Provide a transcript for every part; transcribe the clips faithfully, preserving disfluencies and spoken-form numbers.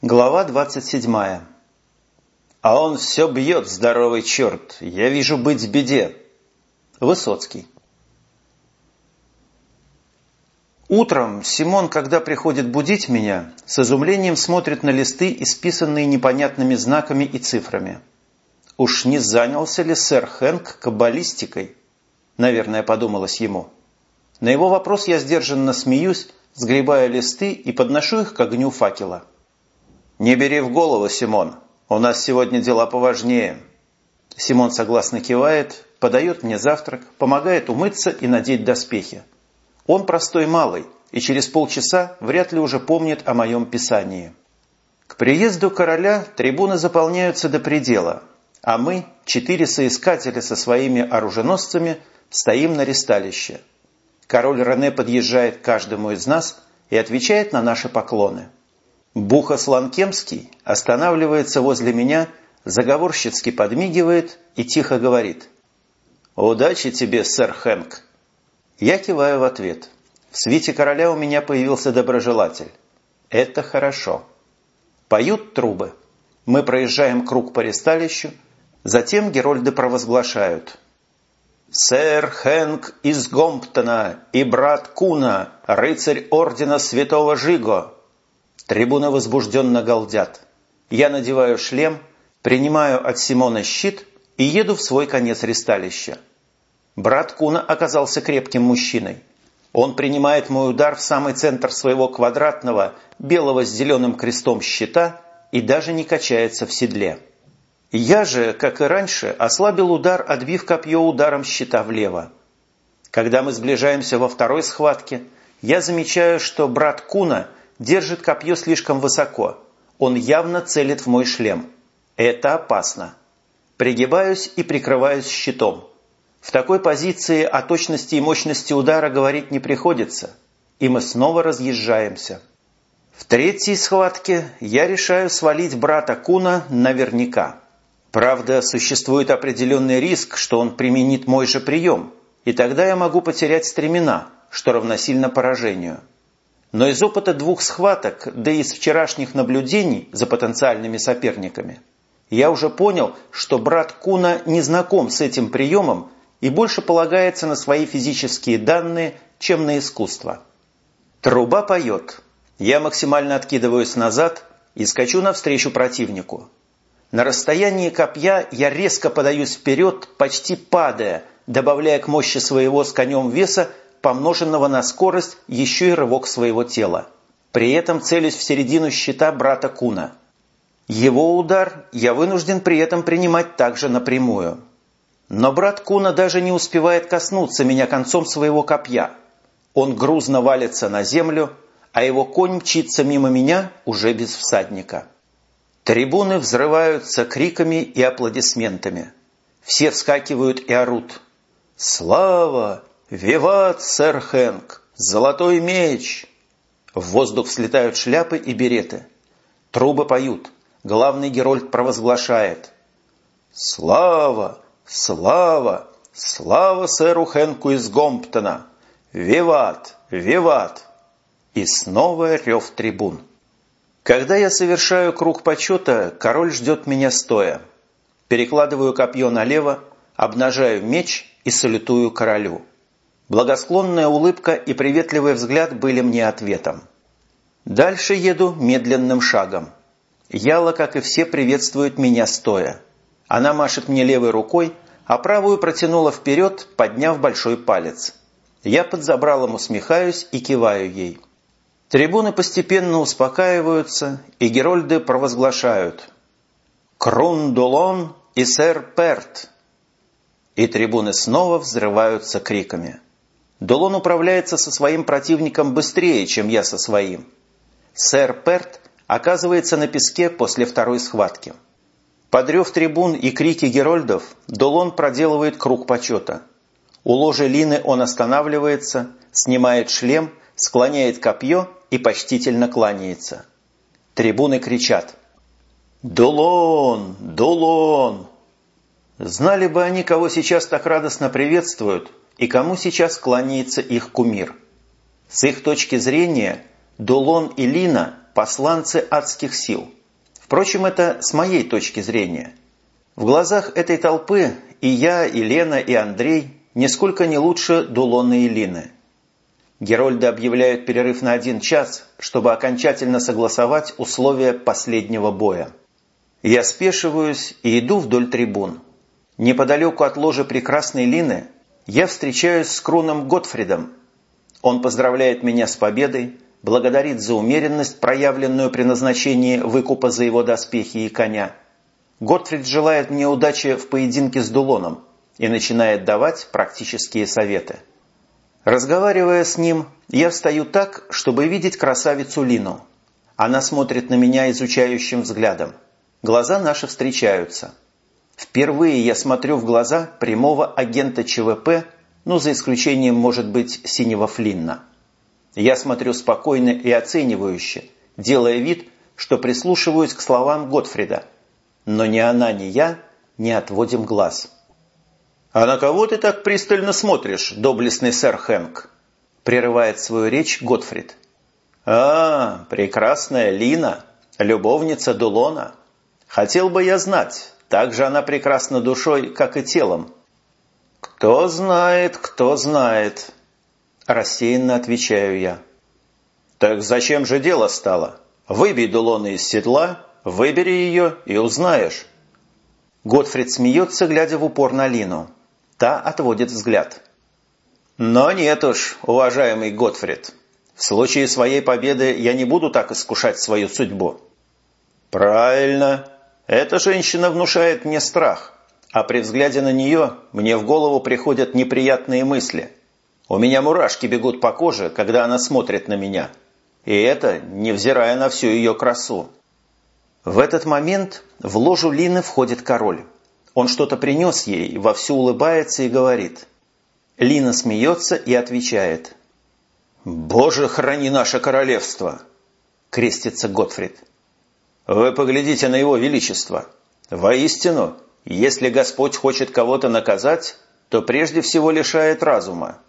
Глава двадцать седьмая. «А он все бьет, здоровый черт! Я вижу быть в беде!» Высоцкий. Утром Симон, когда приходит будить меня, с изумлением смотрит на листы, исписанные непонятными знаками и цифрами. Уж не занялся ли сэр Хэнк каббалистикой? Наверное, подумалось ему. На его вопрос я сдержанно смеюсь, сгребая листы и подношу их к огню факела. «Не бери в голову, Симон. У нас сегодня дела поважнее». Симон согласно кивает, подает мне завтрак, помогает умыться и надеть доспехи. Он простой малый и через полчаса вряд ли уже помнит о моем писании. К приезду короля трибуны заполняются до предела, а мы, четыре соискателя со своими оруженосцами, стоим на ристалище. Король Рене подъезжает к каждому из нас и отвечает на наши поклоны. Бухос Ланкемский останавливается возле меня, заговорщицки подмигивает и тихо говорит: «Удачи тебе, сэр Хэнк!» Я киваю в ответ. В свите короля у меня появился доброжелатель. Это хорошо. Поют трубы. Мы проезжаем круг по ристалищу, затем герольды провозглашают: «Сэр Хэнк из Гомптона и брат Куна, рыцарь ордена святого Жиго!» Трибуны возбужденно галдят. Я надеваю шлем, принимаю от Симона щит и еду в свой конец ристалища. Брат Куна оказался крепким мужчиной. Он принимает мой удар в самый центр своего квадратного, белого с зеленым крестом щита и даже не качается в седле. Я же, как и раньше, ослабил удар, отбив копье ударом щита влево. Когда мы сближаемся во второй схватке, я замечаю, что брат Куна держит копье слишком высоко. Он явно целит в мой шлем. Это опасно. Пригибаюсь и прикрываюсь щитом. В такой позиции о точности и мощности удара говорить не приходится. И мы снова разъезжаемся. В третьей схватке я решаю свалить брата Куна наверняка. Правда, существует определенный риск, что он применит мой же прием. И тогда я могу потерять стремена, что равносильно поражению. Но из опыта двух схваток, да и из вчерашних наблюдений за потенциальными соперниками, я уже понял, что брат Куна не знаком с этим приемом и больше полагается на свои физические данные, чем на искусство. Труба поет. Я максимально откидываюсь назад и скачу навстречу противнику. На расстоянии копья я резко подаюсь вперед, почти падая, добавляя к мощи своего с конем веса, помноженного на скорость, еще и рывок своего тела. При этом целюсь в середину щита брата Куна. Его удар я вынужден при этом принимать также напрямую. Но брат Куна даже не успевает коснуться меня концом своего копья. Он грузно валится на землю, а его конь мчится мимо меня уже без всадника. Трибуны взрываются криками и аплодисментами. Все вскакивают и орут: «Слава! Виват, сэр Хэнк! Золотой меч!» В воздух взлетают шляпы и береты. Трубы поют. Главный герольд провозглашает: «Слава! Слава! Слава сэру Хэнку из Гомптона! Виват! Виват!» И снова рев трибун. Когда я совершаю круг почета, король ждет меня стоя. Перекладываю копье налево, обнажаю меч и салютую королю. Благосклонная улыбка и приветливый взгляд были мне ответом. Дальше еду медленным шагом. Яла, как и все, приветствует меня стоя. Она машет мне левой рукой, а правую протянула вперед, подняв большой палец. Я под забралом усмехаюсь и киваю ей. Трибуны постепенно успокаиваются, и герольды провозглашают: «Крун Долон и сэр Перт!» И трибуны снова взрываются криками. Долон управляется со своим противником быстрее, чем я со своим. Сэр Перт оказывается на песке после второй схватки. Под рев трибун и крики герольдов Долон проделывает круг почета. У ложа Лины он останавливается, снимает шлем, склоняет копье и почтительно кланяется. Трибуны кричат: «Долон! Долон!» Знали бы они, кого сейчас так радостно приветствуют и кому сейчас кланяется их кумир. С их точки зрения Долон и Лина – посланцы адских сил. Впрочем, это с моей точки зрения. В глазах этой толпы и я, и Лена, и Андрей нисколько не лучше Дулона и Лины. Герольды объявляют перерыв на один час, чтобы окончательно согласовать условия последнего боя. Я спешиваюсь и иду вдоль трибун. Неподалеку от ложи прекрасной Лины я встречаюсь с Круном Готфридом. Он поздравляет меня с победой, благодарит за умеренность, проявленную при назначении выкупа за его доспехи и коня. Готфрид желает мне удачи в поединке с Дулоном и начинает давать практические советы. Разговаривая с ним, я встаю так, чтобы видеть красавицу Лину. Она смотрит на меня изучающим взглядом. Глаза наши встречаются. Впервые я смотрю в глаза прямого агента ЧВП, ну, за исключением, может быть, синего Флинна. Я смотрю спокойно и оценивающе, делая вид, что прислушиваюсь к словам Готфрида. Но ни она, ни я не отводим глаз. «А на кого ты так пристально смотришь, доблестный сэр Хэнк?» – прерывает свою речь Готфрид. «А, прекрасная Лина, любовница Дулона. Хотел бы я знать, так же она прекрасна душой, как и телом». «Кто знает, кто знает», – рассеянно отвечаю я. «Так зачем же дело стало? Выбей Дулона из седла, выбери ее и узнаешь». Готфрид смеется, глядя в упор на Лину. Та отводит взгляд. «Но нет уж, уважаемый Готфрид, в случае своей победы я не буду так искушать свою судьбу». «Правильно. Эта женщина внушает мне страх, а при взгляде на нее мне в голову приходят неприятные мысли. У меня мурашки бегут по коже, когда она смотрит на меня. И это, невзирая на всю ее красу». В этот момент в ложу Лины входит король. Он что-то принес ей, вовсю улыбается и говорит. Лина смеется и отвечает. «Боже, храни наше королевство!» – крестится Готфрид. «Вы поглядите на его величество. Воистину, если Господь хочет кого-то наказать, то прежде всего лишает разума».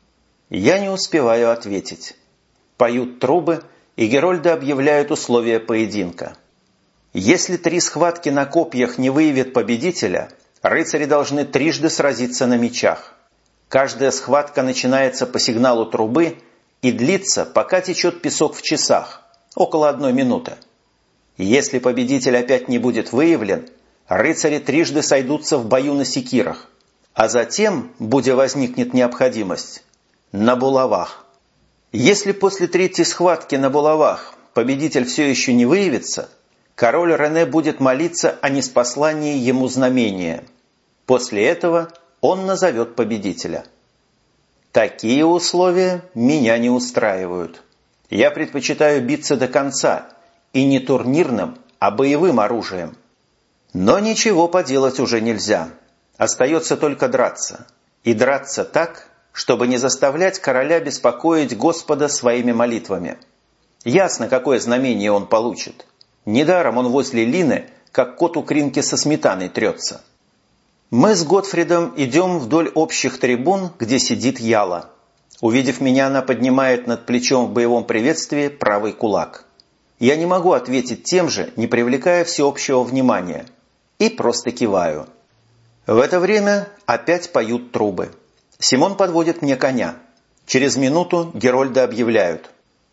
Я не успеваю ответить. Поют трубы, и герольды объявляют условия поединка. Если три схватки на копьях не выявят победителя, рыцари должны трижды сразиться на мечах. Каждая схватка начинается по сигналу трубы и длится, пока течет песок в часах, около одной минуты. Если победитель опять не будет выявлен, рыцари трижды сойдутся в бою на секирах, а затем, будя возникнет необходимость, на булавах. Если после третьей схватки на булавах победитель все еще не выявится, король Рене будет молиться о ниспослании ему знамения. После этого он назовет победителя. Такие условия меня не устраивают. Я предпочитаю биться до конца, и не турнирным, а боевым оружием. Но ничего поделать уже нельзя. Остается только драться. И драться так, чтобы не заставлять короля беспокоить Господа своими молитвами. Ясно, какое знамение он получит. Недаром он возле Лины, как кот у кринки со сметаной, трется. Мы с Готфридом идем вдоль общих трибун, где сидит Яла. Увидев меня, она поднимает над плечом в боевом приветствии правый кулак. Я не могу ответить тем же, не привлекая всеобщего внимания. И просто киваю. В это время опять поют трубы. Симон подводит мне коня. Через минуту герольды объявляют.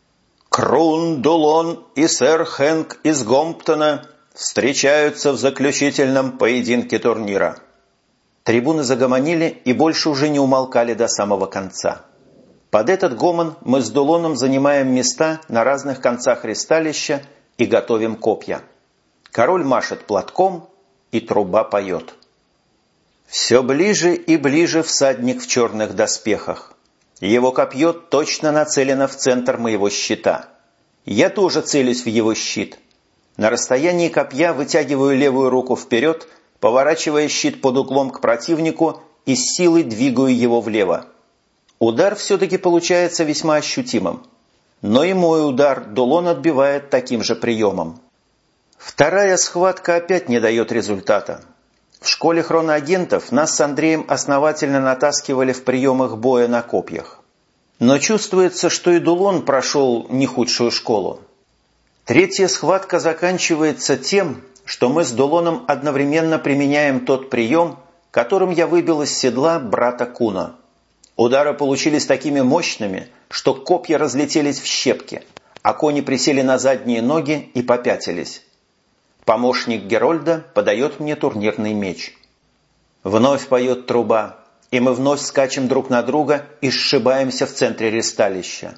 Крун, Дулон и сэр Хэнк из Гомптона встречаются в заключительном поединке турнира. Трибуны загомонили и больше уже не умолкали до самого конца. Под этот гомон мы с Дулоном занимаем места на разных концах ристалища и готовим копья. Король машет платком, и труба поет. Все ближе и ближе всадник в черных доспехах. Его копье точно нацелено в центр моего щита. Я тоже целюсь в его щит. На расстоянии копья вытягиваю левую руку вперед, поворачивая щит под углом к противнику и с силой двигаю его влево. Удар все-таки получается весьма ощутимым. Но и мой удар Дулон отбивает таким же приемом. Вторая схватка опять не дает результата. В школе хроноагентов нас с Андреем основательно натаскивали в приемах боя на копьях. Но чувствуется, что и Дулон прошел не худшую школу. Третья схватка заканчивается тем, что мы с Долоном одновременно применяем тот прием, которым я выбил из седла брата Куна. Удары получились такими мощными, что копья разлетелись в щепки, а кони присели на задние ноги и попятились. Помощник Герольда подает мне турнирный меч. Вновь поет труба, и мы вновь скачем друг на друга и сшибаемся в центре ристалища.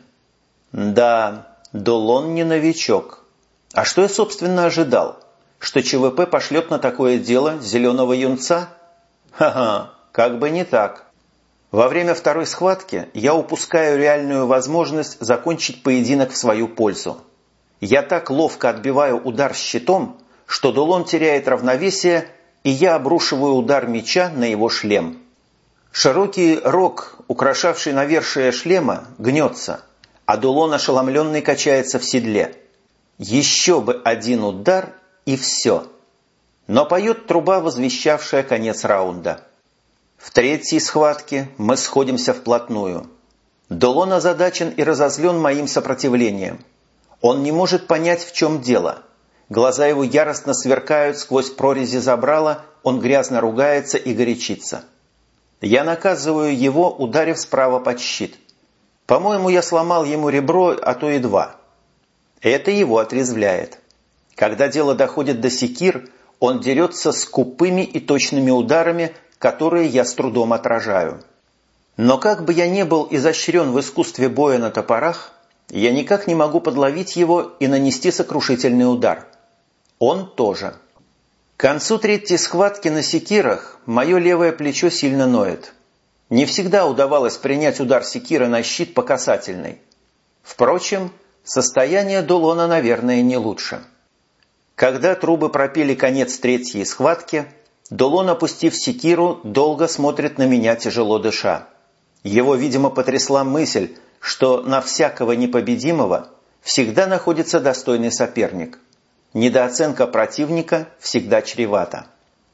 Да, Долон не новичок. А что я, собственно, ожидал? Что ЧВП пошлет на такое дело зеленого юнца? Ха-ха, как бы не так. Во время второй схватки я упускаю реальную возможность закончить поединок в свою пользу. Я так ловко отбиваю удар щитом, что Долон теряет равновесие, и я обрушиваю удар меча на его шлем. Широкий рог, украшавший навершие шлема, гнется, а Долон ошеломленный качается в седле. Еще бы один удар, и все. Но поет труба, возвещавшая конец раунда. В третьей схватке мы сходимся вплотную. Долон озадачен и разозлен моим сопротивлением. Он не может понять, в чем дело. Глаза его яростно сверкают сквозь прорези забрала, он грязно ругается и горячится. Я наказываю его, ударив справа под щит. По-моему, я сломал ему ребро, а то и два. Это его отрезвляет. Когда дело доходит до секир, он дерется скупыми и точными ударами, которые я с трудом отражаю. Но как бы я ни был изощрен в искусстве боя на топорах, я никак не могу подловить его и нанести сокрушительный удар. Он тоже. К концу третьей схватки на секирах мое левое плечо сильно ноет. Не всегда удавалось принять удар секиры на щит по касательной. Впрочем, состояние Долона, наверное, не лучше. Когда трубы пропели конец третьей схватки, Долон, опустив секиру, долго смотрит на меня, тяжело дыша. Его, видимо, потрясла мысль, что на всякого непобедимого всегда находится достойный соперник. Недооценка противника всегда чревата.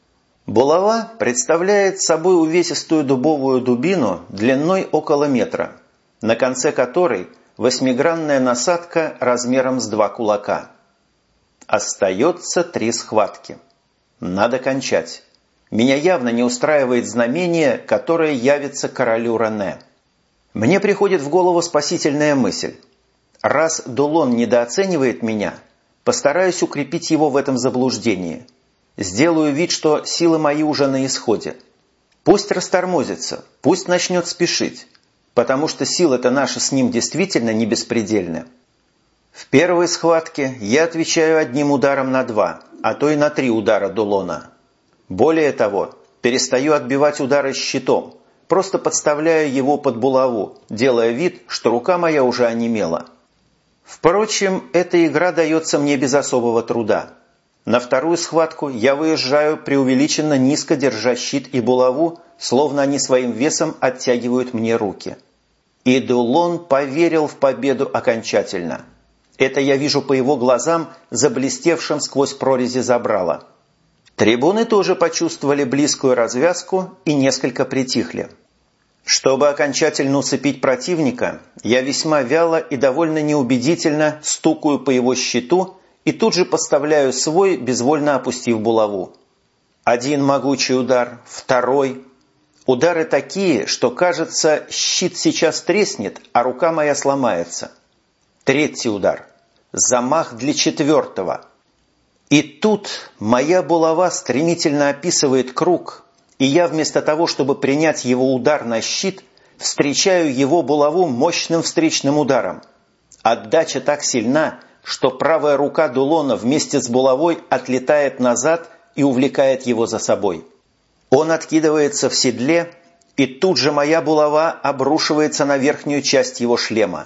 Булава представляет собой увесистую дубовую дубину длиной около метра, на конце которой восьмигранная насадка размером с два кулака. Остается три схватки. Надо кончать. Меня явно не устраивает знамение, которое явится королю Рене. Мне приходит в голову спасительная мысль. Раз Долон недооценивает меня, постараюсь укрепить его в этом заблуждении. Сделаю вид, что силы мои уже на исходе. Пусть растормозится, пусть начнет спешить, потому что силы-то наши с ним действительно не беспредельны. В первой схватке я отвечаю одним ударом на два, а то и на три удара Долона. Более того, перестаю отбивать удары щитом, просто подставляю его под булаву, делая вид, что рука моя уже онемела. Впрочем, эта игра дается мне без особого труда. На вторую схватку я выезжаю преувеличенно низко, держа щит и булаву, словно они своим весом оттягивают мне руки. И Долон поверил в победу окончательно. Это я вижу по его глазам, заблестевшим сквозь прорези забрала. Трибуны тоже почувствовали близкую развязку и несколько притихли. Чтобы окончательно усыпить противника, я весьма вяло и довольно неубедительно стукаю по его щиту и тут же подставляю свой, безвольно опустив булаву. Один могучий удар, второй. Удары такие, что, кажется, щит сейчас треснет, а рука моя сломается. Третий удар. Замах для четвертого. И тут моя булава стремительно описывает круг, и я вместо того, чтобы принять его удар на щит, встречаю его булаву мощным встречным ударом. Отдача так сильна, что правая рука Долона вместе с булавой отлетает назад и увлекает его за собой. Он откидывается в седле, и тут же моя булава обрушивается на верхнюю часть его шлема.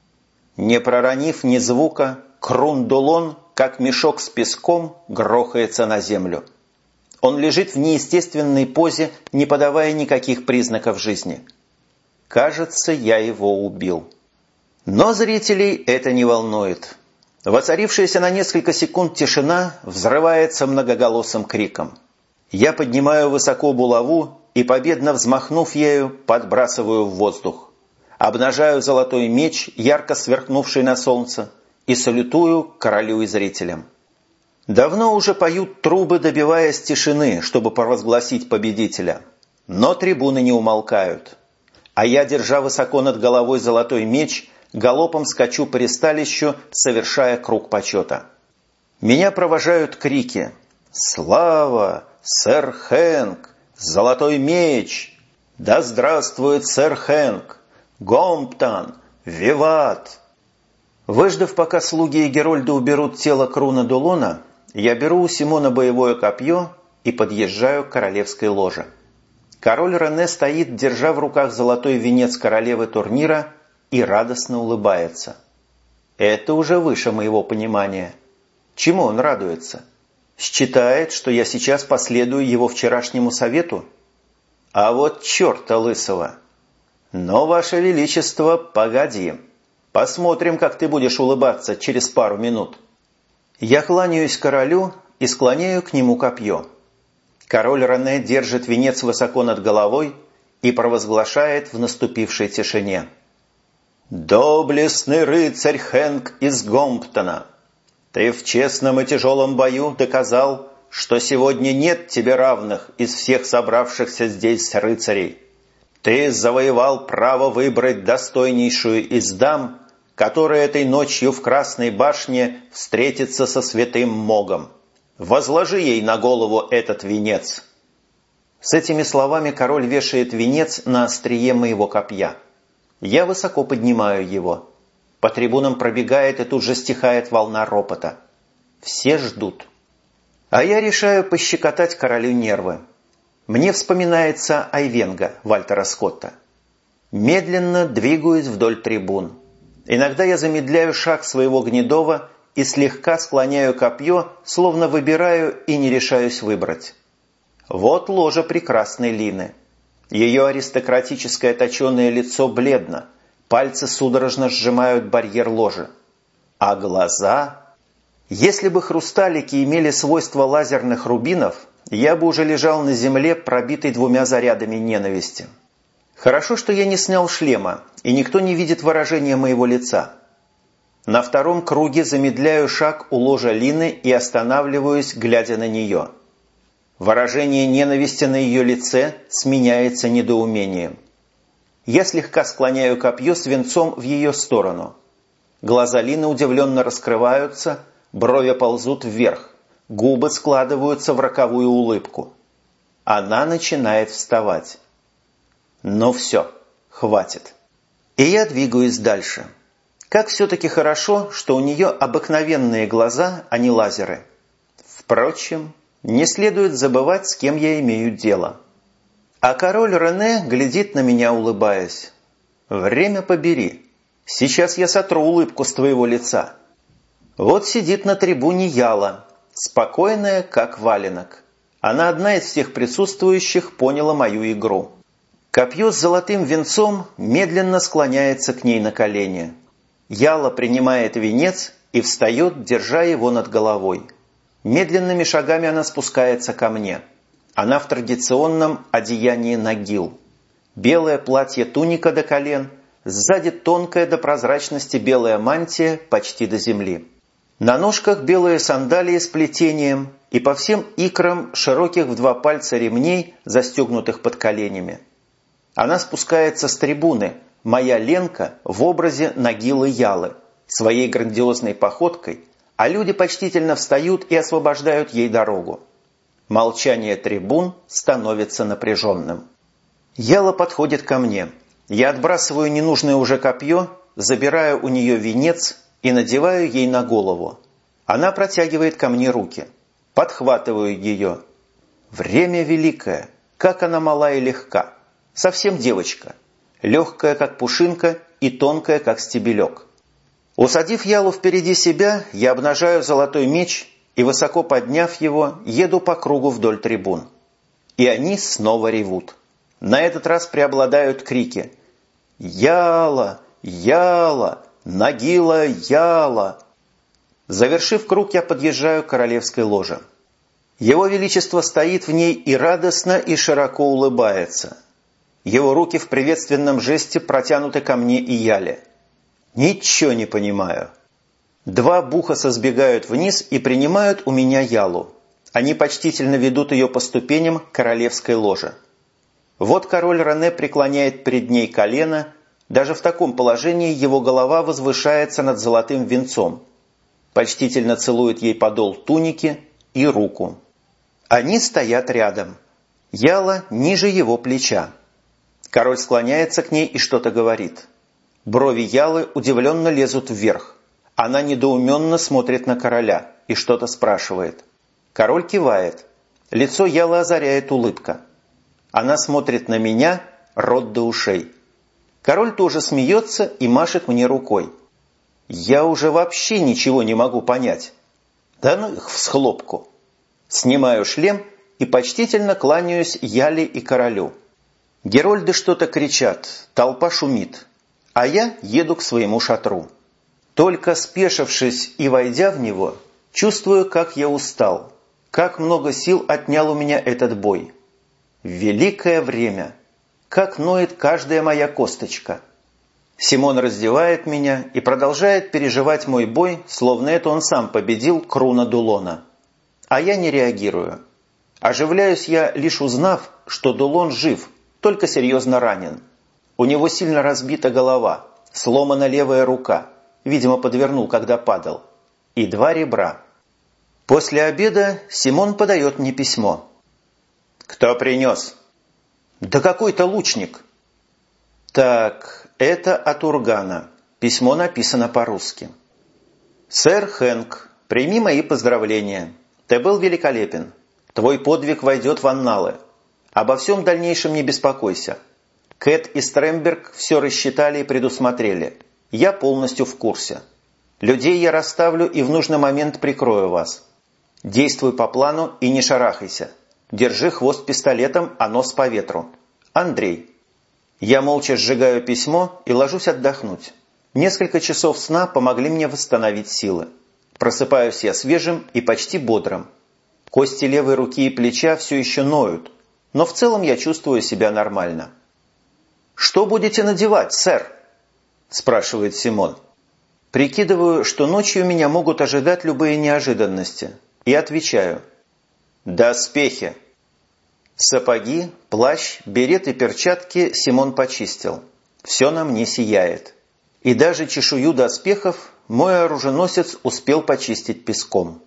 Не проронив ни звука, Крун Долон, как мешок с песком, грохается на землю. Он лежит в неестественной позе, не подавая никаких признаков жизни. Кажется, я его убил. Но зрителей это не волнует. Воцарившаяся на несколько секунд тишина взрывается многоголосым криком. Я поднимаю высоко булаву и, победно взмахнув ею, подбрасываю в воздух. Обнажаю золотой меч, ярко сверкнувший на солнце, и салютую королю и зрителям. Давно уже поют трубы, добиваясь тишины, чтобы провозгласить победителя. Но трибуны не умолкают. А я, держа высоко над головой золотой меч, галопом скачу по ристалищу, совершая круг почета. Меня провожают крики: «Слава! Сэр Хэнк! Золотой меч! Да здравствует сэр Хэнк! Гомптон! Виват!» Выждав, пока слуги и герольды уберут тело Круна Дулона, я беру у Симона боевое копье и подъезжаю к королевской ложе. Король Рене стоит, держа в руках золотой венец королевы турнира, и радостно улыбается. Это уже выше моего понимания. Чему он радуется? Считает, что я сейчас последую его вчерашнему совету? А вот черта лысого! Но, Ваше Величество, погоди. Посмотрим, как ты будешь улыбаться через пару минут. Я кланяюсь королю и склоняю к нему копье. Король Рене держит венец высоко над головой и провозглашает в наступившей тишине: «Доблестный рыцарь Хэнк из Гомптона, ты в честном и тяжелом бою доказал, что сегодня нет тебе равных из всех собравшихся здесь рыцарей. Ты завоевал право выбрать достойнейшую из дам, которая этой ночью в Красной башне встретится со святым Могом. Возложи ей на голову этот венец». С этими словами король вешает венец на острие моего копья. Я высоко поднимаю его. По трибунам пробегает и тут же стихает волна ропота. Все ждут. А я решаю пощекотать королю нервы. Мне вспоминается Айвенго Вальтера Скотта. Медленно двигаюсь вдоль трибун. Иногда я замедляю шаг своего гнедова и слегка склоняю копье, словно выбираю и не решаюсь выбрать. Вот ложа прекрасной Лины. Ее аристократическое точеное лицо бледно, пальцы судорожно сжимают барьер ложи. А глаза... Если бы хрусталики имели свойства лазерных рубинов, я бы уже лежал на земле, пробитый двумя зарядами ненависти. Хорошо, что я не снял шлема, и никто не видит выражения моего лица. На втором круге замедляю шаг у ложа Лины и останавливаюсь, глядя на нее. Выражение ненависти на ее лице сменяется недоумением. Я слегка склоняю копье с венцом в ее сторону. Глаза Лины удивленно раскрываются, брови ползут вверх, губы складываются в роковую улыбку. Она начинает вставать. Но все, хватит. И я двигаюсь дальше. Как все-таки хорошо, что у нее обыкновенные глаза, а не лазеры. Впрочем, не следует забывать, с кем я имею дело. А король Рене глядит на меня, улыбаясь. Время побери. Сейчас я сотру улыбку с твоего лица. Вот сидит на трибуне Яла, спокойная, как валенок. Она одна из всех присутствующих поняла мою игру. Копье с золотым венцом медленно склоняется к ней на колени. Яла принимает венец и встает, держа его над головой. Медленными шагами она спускается ко мне. Она в традиционном одеянии нагил. Белое платье-туника до колен, сзади тонкая до прозрачности белая мантия почти до земли. На ножках белые сандалии с плетением и по всем икрам широких в два пальца ремней, застегнутых под коленями. Она спускается с трибуны, моя Ленка, в образе Нагилы Ялы, своей грандиозной походкой, а люди почтительно встают и освобождают ей дорогу. Молчание трибун становится напряженным. Яла подходит ко мне. Я отбрасываю ненужное уже копье, забираю у нее венец и надеваю ей на голову. Она протягивает ко мне руки. Подхватываю ее. Время великое. Как она мала и легка. Совсем девочка. Легкая, как пушинка, и тонкая, как стебелек. Усадив Ялу впереди себя, я обнажаю золотой меч и, высоко подняв его, еду по кругу вдоль трибун. И они снова ревут. На этот раз преобладают крики: «Яла! Яла! Нагила Яла!» Завершив круг, я подъезжаю к королевской ложе. Его Величество стоит в ней и радостно и широко улыбается. Его руки в приветственном жесте протянуты ко мне и Яле. Ничего не понимаю. Два бухаса сбегают вниз и принимают у меня Ялу. Они почтительно ведут ее по ступеням королевской ложи. Вот король Рене преклоняет перед ней колено. Даже в таком положении его голова возвышается над золотым венцом. Почтительно целует ей подол туники и руку. Они стоят рядом. Яла ниже его плеча. Король склоняется к ней и что-то говорит. Брови Ялы удивленно лезут вверх. Она недоуменно смотрит на короля и что-то спрашивает. Король кивает. Лицо Ялы озаряет улыбка. Она смотрит на меня, рот до ушей. Король тоже смеется и машет мне рукой. Я уже вообще ничего не могу понять. Да ну их всхлопку. Снимаю шлем и почтительно кланяюсь Яле и королю. Герольды что-то кричат, толпа шумит, а я еду к своему шатру. Только спешившись и войдя в него, чувствую, как я устал, как много сил отнял у меня этот бой. Великое время! Как ноет каждая моя косточка! Симон раздевает меня и продолжает переживать мой бой, словно это он сам победил Круна Дулона. А я не реагирую. Оживляюсь я, лишь узнав, что Дулон жив, только серьезно ранен. У него сильно разбита голова, сломана левая рука, видимо, подвернул, когда падал, и два ребра. После обеда Симон подает мне письмо. «Кто принес?» «Да какой-то лучник». Так, это от Ургана. Письмо написано по-русски. «Сэр Хэнк, прими мои поздравления. Ты был великолепен. Твой подвиг войдет в анналы. Обо всем дальнейшем не беспокойся. Кэт и Стремберг все рассчитали и предусмотрели. Я полностью в курсе. Людей я расставлю и в нужный момент прикрою вас. Действуй по плану и не шарахайся. Держи хвост пистолетом, а нос по ветру. Андрей». Я молча сжигаю письмо и ложусь отдохнуть. Несколько часов сна помогли мне восстановить силы. Просыпаюсь я свежим и почти бодрым. Кости левой руки и плеча все еще ноют, но в целом я чувствую себя нормально. «Что будете надевать, сэр?» – спрашивает Симон. Прикидываю, что ночью меня могут ожидать любые неожиданности, и отвечаю: «Доспехи». Сапоги, плащ, берет и перчатки Симон почистил. Все на мне сияет. И даже чешую доспехов мой оруженосец успел почистить песком.